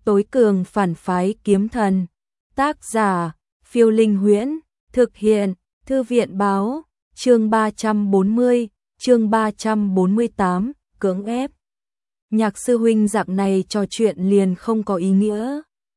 tối cường phản phái kiếm thần. Tác giả, Phiêu Linh Huyễn, thực hiện, Thư viện báo, chương 340, chương 348, cưỡng ép. Nhạc sư huynh dạng này trò chuyện liền không có ý nghĩa.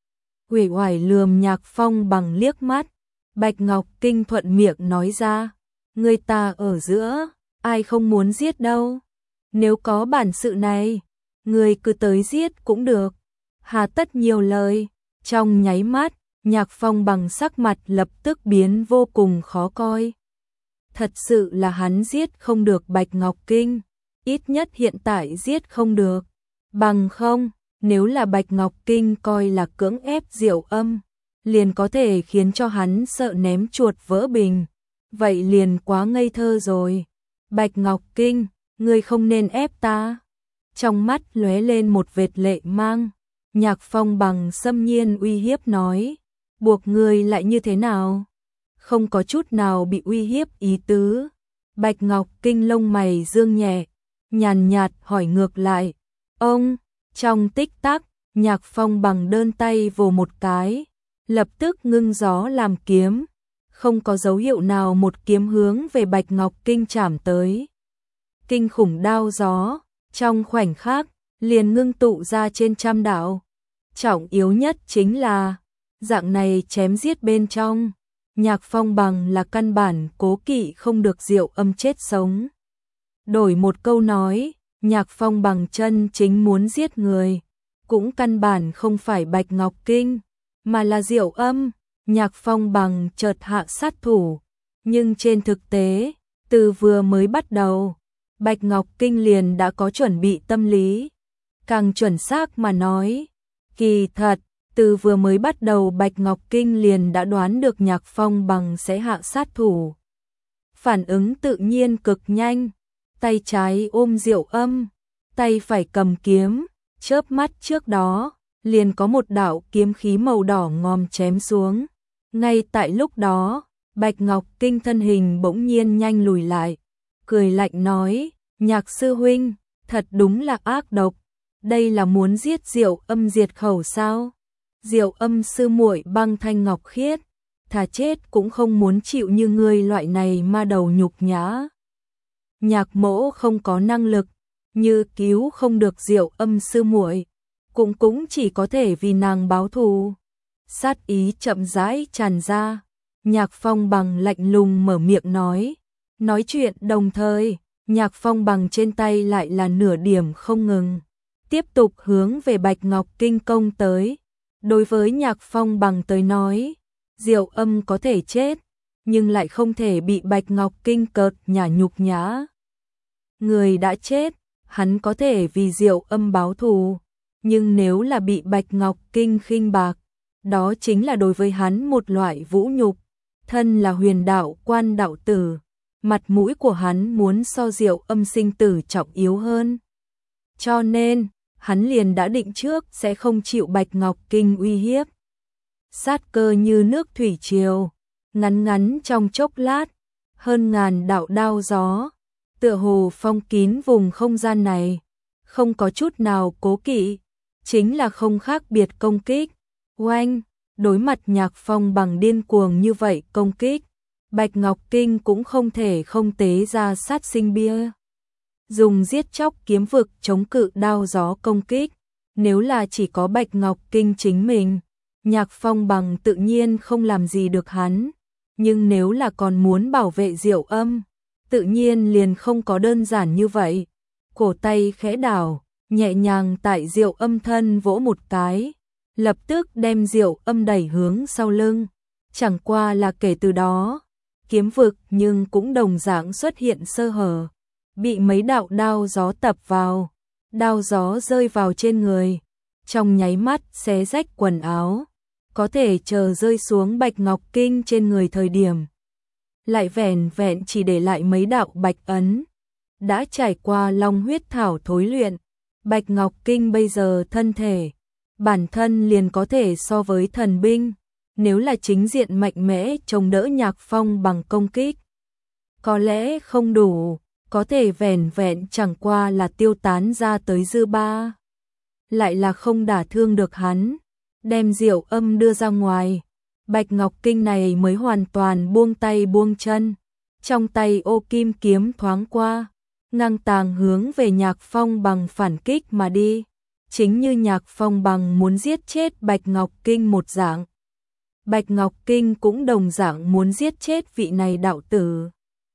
Uể oải lườm Nhạc Phong bằng liếc mắt, Bạch Ngọc Kinh thuận miệng nói ra, người ta ở giữa, ai không muốn giết đâu. Nếu có bản sự này, người cứ tới giết cũng được. Hà tất nhiều lời. Trong nháy mắt, Nhạc Phong bằng sắc mặt lập tức biến vô cùng khó coi. Thật sự là hắn giết không được Bạch Ngọc Kinh, ít nhất hiện tại giết không được. Bằng không, nếu là Bạch Ngọc Kinh coi là cưỡng ép Diệu Âm, liền có thể khiến cho hắn sợ ném chuột vỡ bình. Vậy liền quá ngây thơ rồi. Bạch Ngọc Kinh, ngươi không nên ép ta. Trong mắt lóe lên một vệt lệ mang, Nhạc Phong bằng xâm nhiên uy hiếp nói, buộc ngươi lại như thế nào? Không có chút nào bị uy hiếp ý tứ. Bạch Ngọc Kinh lông mày dương nhẹ, nhàn nhạt hỏi ngược lại, ông. Trong tích tắc, Nhạc Phong bằng đơn tay vồ một cái, lập tức ngưng gió làm kiếm, không có dấu hiệu nào một kiếm hướng về Bạch Ngọc Kinh chảm tới. Kinh khủng đao gió, trong khoảnh khắc, liền ngưng tụ ra trên trăm đạo. Trọng yếu nhất chính là, dạng này chém giết bên trong, Nhạc Phong bằng là căn bản cố kỵ không được Diệu Âm chết sống. Đổi một câu nói, Nhạc Phong bằng chân chính muốn giết người, cũng căn bản không phải Bạch Ngọc Kinh, mà là Diệu Âm. Nhạc Phong bằng chợt hạ sát thủ, nhưng trên thực tế, từ vừa mới bắt đầu, Bạch Ngọc Kinh liền đã có chuẩn bị tâm lý. Càng chuẩn xác mà nói, kỳ thật, từ vừa mới bắt đầu Bạch Ngọc Kinh liền đã đoán được Nhạc Phong bằng sẽ hạ sát thủ. Phản ứng tự nhiên cực nhanh, tay trái ôm Diệu Âm, tay phải cầm kiếm, chớp mắt trước đó, liền có một đạo kiếm khí màu đỏ ngòm chém xuống. Ngay tại lúc đó, Bạch Ngọc Kinh thân hình bỗng nhiên nhanh lùi lại, cười lạnh nói, Nhạc sư huynh, thật đúng là ác độc, đây là muốn giết Diệu Âm diệt khẩu sao? Diệu Âm sư muội băng thanh ngọc khiết, thà chết cũng không muốn chịu như ngươi loại này ma đầu nhục nhã. Nhạc mỗ không có năng lực, như cứu không được Diệu Âm sư muội, cũng chỉ có thể vì nàng báo thù. Sát ý chậm rãi tràn ra, Nhạc Phong bằng lạnh lùng mở miệng nói chuyện đồng thời, Nhạc Phong bằng trên tay lại là nửa điểm không ngừng, tiếp tục hướng về Bạch Ngọc Kinh công tới. Đối với Nhạc Phong bằng tới nói, Diệu Âm có thể chết, nhưng lại không thể bị Bạch Ngọc Kinh cợt nhả nhục nhã. Người đã chết, hắn có thể vì Diệu Âm báo thù, nhưng nếu là bị Bạch Ngọc Kinh khinh bạc, đó chính là đối với hắn một loại vũ nhục. Thân là huyền đạo quan đạo tử, mặt mũi của hắn muốn so Diệu Âm sinh tử trọng yếu hơn. Cho nên, hắn liền đã định trước sẽ không chịu Bạch Ngọc Kinh uy hiếp. Sát cơ như nước thủy triều, ngắn ngắn trong chốc lát, hơn ngàn đạo đao gió, tựa hồ phong kín vùng không gian này, không có chút nào cố kỵ, chính là không khác biệt công kích. Oanh, đối mặt Nhạc Phong bằng điên cuồng như vậy công kích, Bạch Ngọc Kinh cũng không thể không tế ra sát sinh bia. Dùng giết chóc kiếm vực chống cự đao gió công kích, nếu là chỉ có Bạch Ngọc Kinh chính mình, Nhạc Phong bằng tự nhiên không làm gì được hắn, nhưng nếu là còn muốn bảo vệ Diệu Âm, tự nhiên liền không có đơn giản như vậy. Cổ tay khẽ đảo, nhẹ nhàng tại Diệu Âm thân vỗ một cái, lập tức đem Diệu Âm đẩy hướng sau lưng. Chẳng qua là kể từ đó, kiếm vực nhưng cũng đồng dạng xuất hiện sơ hở, bị mấy đạo đao gió tập vào, đao gió rơi vào trên người, trong nháy mắt xé rách quần áo, có thể chờ rơi xuống Bạch Ngọc Kinh trên người thời điểm, lại vẻn vẹn chỉ để lại mấy đạo bạch ấn. Đã trải qua long huyết thảo thối luyện, Bạch Ngọc Kinh bây giờ thân thể, bản thân liền có thể so với thần binh, nếu là chính diện mạnh mẽ chống đỡ Nhạc Phong bằng công kích, có lẽ không đủ, có thể vẻn vẹn chẳng qua là tiêu tán ra tới dư ba. lại là không đả thương được hắn, đem Diệu Âm đưa ra ngoài. Bạch Ngọc Kinh này mới hoàn toàn buông tay buông chân, trong tay ô kim kiếm thoáng qua, ngang tàng hướng về Nhạc Phong Bằng phản kích mà đi. Chính như Nhạc Phong Bằng muốn giết chết Bạch Ngọc Kinh một dạng, Bạch Ngọc Kinh cũng đồng dạng muốn giết chết vị này đạo tử.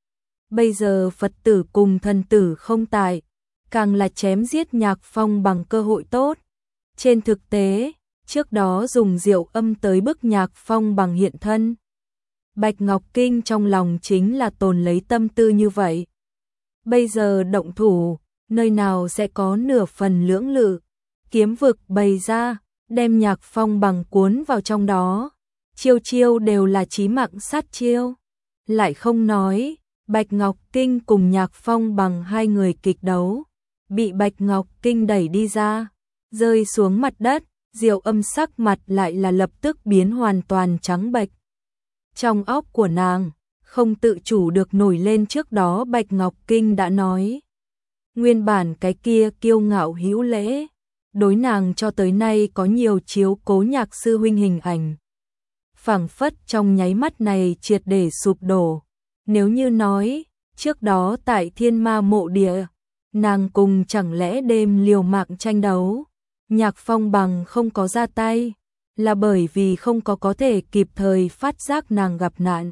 Bây giờ Phật tử cùng thần tử không tại, càng là chém giết Nhạc Phong Bằng cơ hội tốt. Trên thực tế, trước đó dùng Diệu Âm tới bức Nhạc Phong Bằng hiện thân. Bạch Ngọc Kinh trong lòng chính là tồn lấy tâm tư như vậy. Bây giờ động thủ, nơi nào sẽ có nửa phần lưỡng lự, kiếm vực bày ra, đem Nhạc Phong Bằng cuốn vào trong đó. Chiêu chiêu đều là chí mạng sát chiêu. Lại không nói, Bạch Ngọc Kinh cùng Nhạc Phong Bằng hai người kịch đấu, bị Bạch Ngọc Kinh đẩy đi ra, rơi xuống mặt đất. Diệu Âm sắc mặt lại là lập tức biến hoàn toàn trắng bệch. Trong óc của nàng, không tự chủ được nổi lên trước đó Bạch Ngọc Kinh đã nói. Nguyên bản cái kia kiêu ngạo hữu lễ, đối nàng cho tới nay có nhiều chiếu cố Nhạc sư huynh hình ảnh. Phảng phất trong nháy mắt này triệt để sụp đổ. Nếu như nói, trước đó tại Thiên Ma mộ địa, nàng cùng chẳng lẽ đêm liều mạng tranh đấu, Nhạc Phong Bằng không có ra tay, là bởi vì không có thể kịp thời phát giác nàng gặp nạn.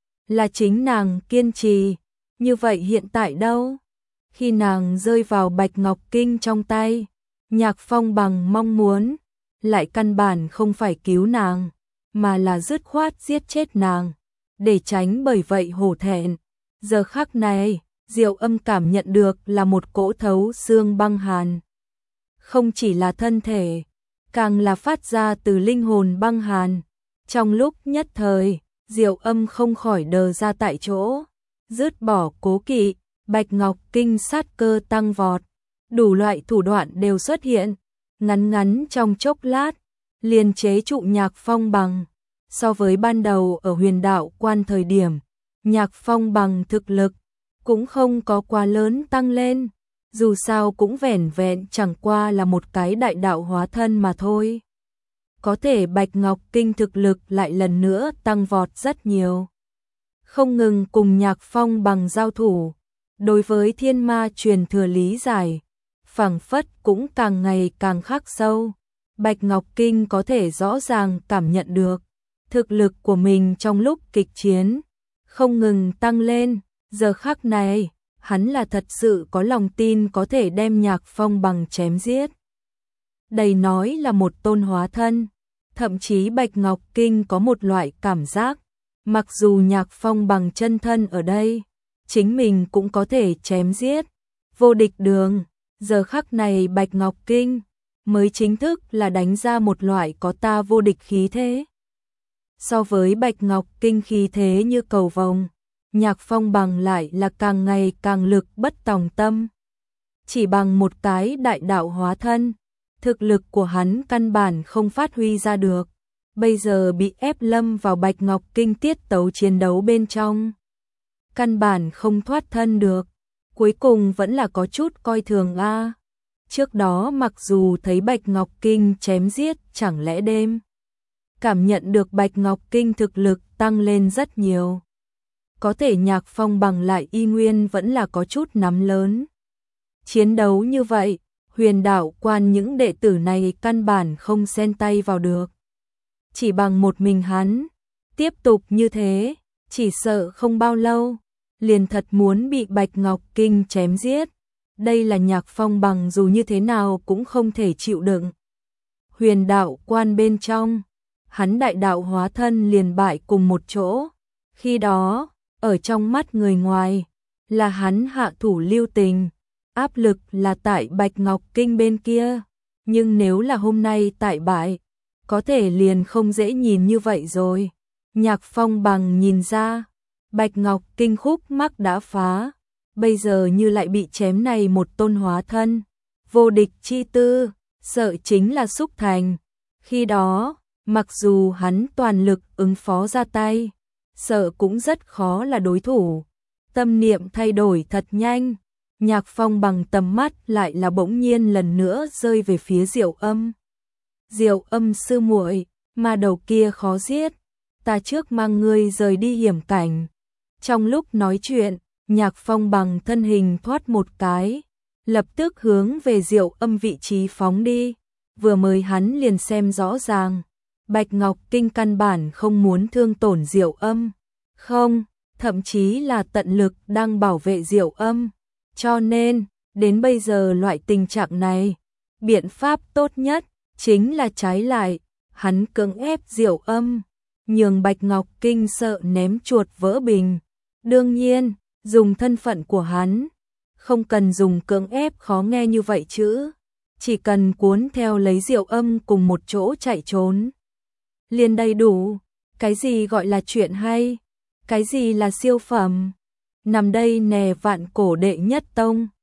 Là chính nàng kiên trì, như vậy hiện tại đâu? Khi nàng rơi vào Bạch Ngọc Kinh trong tay, Nhạc Phong Bằng mong muốn, lại căn bản không phải cứu nàng, mà là dứt khoát giết chết nàng, để tránh bởi vậy hổ thẹn. Giờ khắc này, Diệu Âm cảm nhận được là một cỗ thấu xương băng hàn. Không chỉ là thân thể, càng là phát ra từ linh hồn băng hàn. Trong lúc nhất thời, Diệu Âm không khỏi đờ ra tại chỗ, dứt bỏ cố kỵ, Bạch Ngọc Kinh sát cơ tăng vọt, đủ loại thủ đoạn đều xuất hiện, ngắn ngắn trong chốc lát, liền chế trụ Nhạc Phong Bằng. So với ban đầu ở Huyền Đạo Quan thời điểm, Nhạc Phong Bằng thực lực cũng không có quá lớn tăng lên, dù sao cũng vẻn vẹn chẳng qua là một cái đại đạo hóa thân mà thôi. Có thể Bạch Ngọc Kinh thực lực lại lần nữa tăng vọt rất nhiều. Không ngừng cùng Nhạc Phong Bằng giao thủ, đối với thiên ma truyền thừa lý giải, phảng phất cũng càng ngày càng khắc sâu. Bạch Ngọc Kinh có thể rõ ràng cảm nhận được thực lực của mình trong lúc kịch chiến không ngừng tăng lên. Giờ khắc này, hắn là thật sự có lòng tin có thể đem Nhạc Phong Bằng chém giết. Đầy nói là một tôn hóa thân, thậm chí Bạch Ngọc Kinh có một loại cảm giác, mặc dù Nhạc Phong Bằng chân thân ở đây, chính mình cũng có thể chém giết. Vô địch đường, giờ khắc này Bạch Ngọc Kinh mới chính thức là đánh ra một loại có ta vô địch khí thế. So với Bạch Ngọc Kinh khí thế như cầu vồng, Nhạc Phong Bằng lại là càng ngày càng lực bất tòng tâm. Chỉ bằng một cái đại đạo hóa thân, thực lực của hắn căn bản không phát huy ra được. Bây giờ bị ép lâm vào Bạch Ngọc Kinh tiết tấu chiến đấu bên trong, căn bản không thoát thân được. Cuối cùng vẫn là có chút coi thường a. Trước đó mặc dù thấy Bạch Ngọc Kinh chém giết chẳng lẽ đêm, cảm nhận được Bạch Ngọc Kinh thực lực tăng lên rất nhiều. Có thể Nhạc Phong Bằng lại y nguyên vẫn là có chút nắm lớn. Chiến đấu như vậy, Huyền Đạo Quan những đệ tử này căn bản không xen tay vào được. Chỉ bằng một mình hắn, tiếp tục như thế, chỉ sợ không bao lâu, liền thật muốn bị Bạch Ngọc Kinh chém giết. Đây là Nhạc Phong Bằng dù như thế nào cũng không thể chịu đựng. Huyền Đạo Quan bên trong, hắn đại đạo hóa thân liền bại cùng một chỗ. Khi đó, ở trong mắt người ngoài, là hắn hạ thủ lưu tình, áp lực là tại Bạch Ngọc Kinh bên kia. Nhưng nếu là hôm nay tại bại, có thể liền không dễ nhìn như vậy rồi. Nhạc Phong Bằng nhìn ra, Bạch Ngọc Kinh khúc mắc đã phá, bây giờ như lại bị chém này một tôn hóa thân. Vô địch chi tư, sợ chính là xúc thành. Khi đó, mặc dù hắn toàn lực ứng phó ra tay, sợ cũng rất khó là đối thủ. Tâm niệm thay đổi thật nhanh, Nhạc Phong bằng tầm mắt lại là bỗng nhiên lần nữa rơi về phía Diệu Âm. Diệu Âm sư muội, ma đầu kia khó giết, ta trước mang ngươi rời đi hiểm cảnh. Trong lúc nói chuyện, Nhạc Phong bằng thân hình thoát một cái, lập tức hướng về Diệu Âm vị trí phóng đi. Vừa mới hắn liền xem rõ ràng, Bạch Ngọc Kinh căn bản không muốn thương tổn Diệu Âm, không, thậm chí là tận lực đang bảo vệ Diệu Âm. Cho nên, đến bây giờ loại tình trạng này, biện pháp tốt nhất chính là trái lại, hắn cưỡng ép Diệu Âm, nhường Bạch Ngọc Kinh sợ ném chuột vỡ bình. Đương nhiên, dùng thân phận của hắn, không cần dùng cưỡng ép khó nghe như vậy chứ, chỉ cần cuốn theo lấy Diệu Âm cùng một chỗ chạy trốn liền đầy đủ. Cái gì gọi là chuyện hay, cái gì là siêu phẩm, nằm đây nè vạn cổ đệ nhất tông.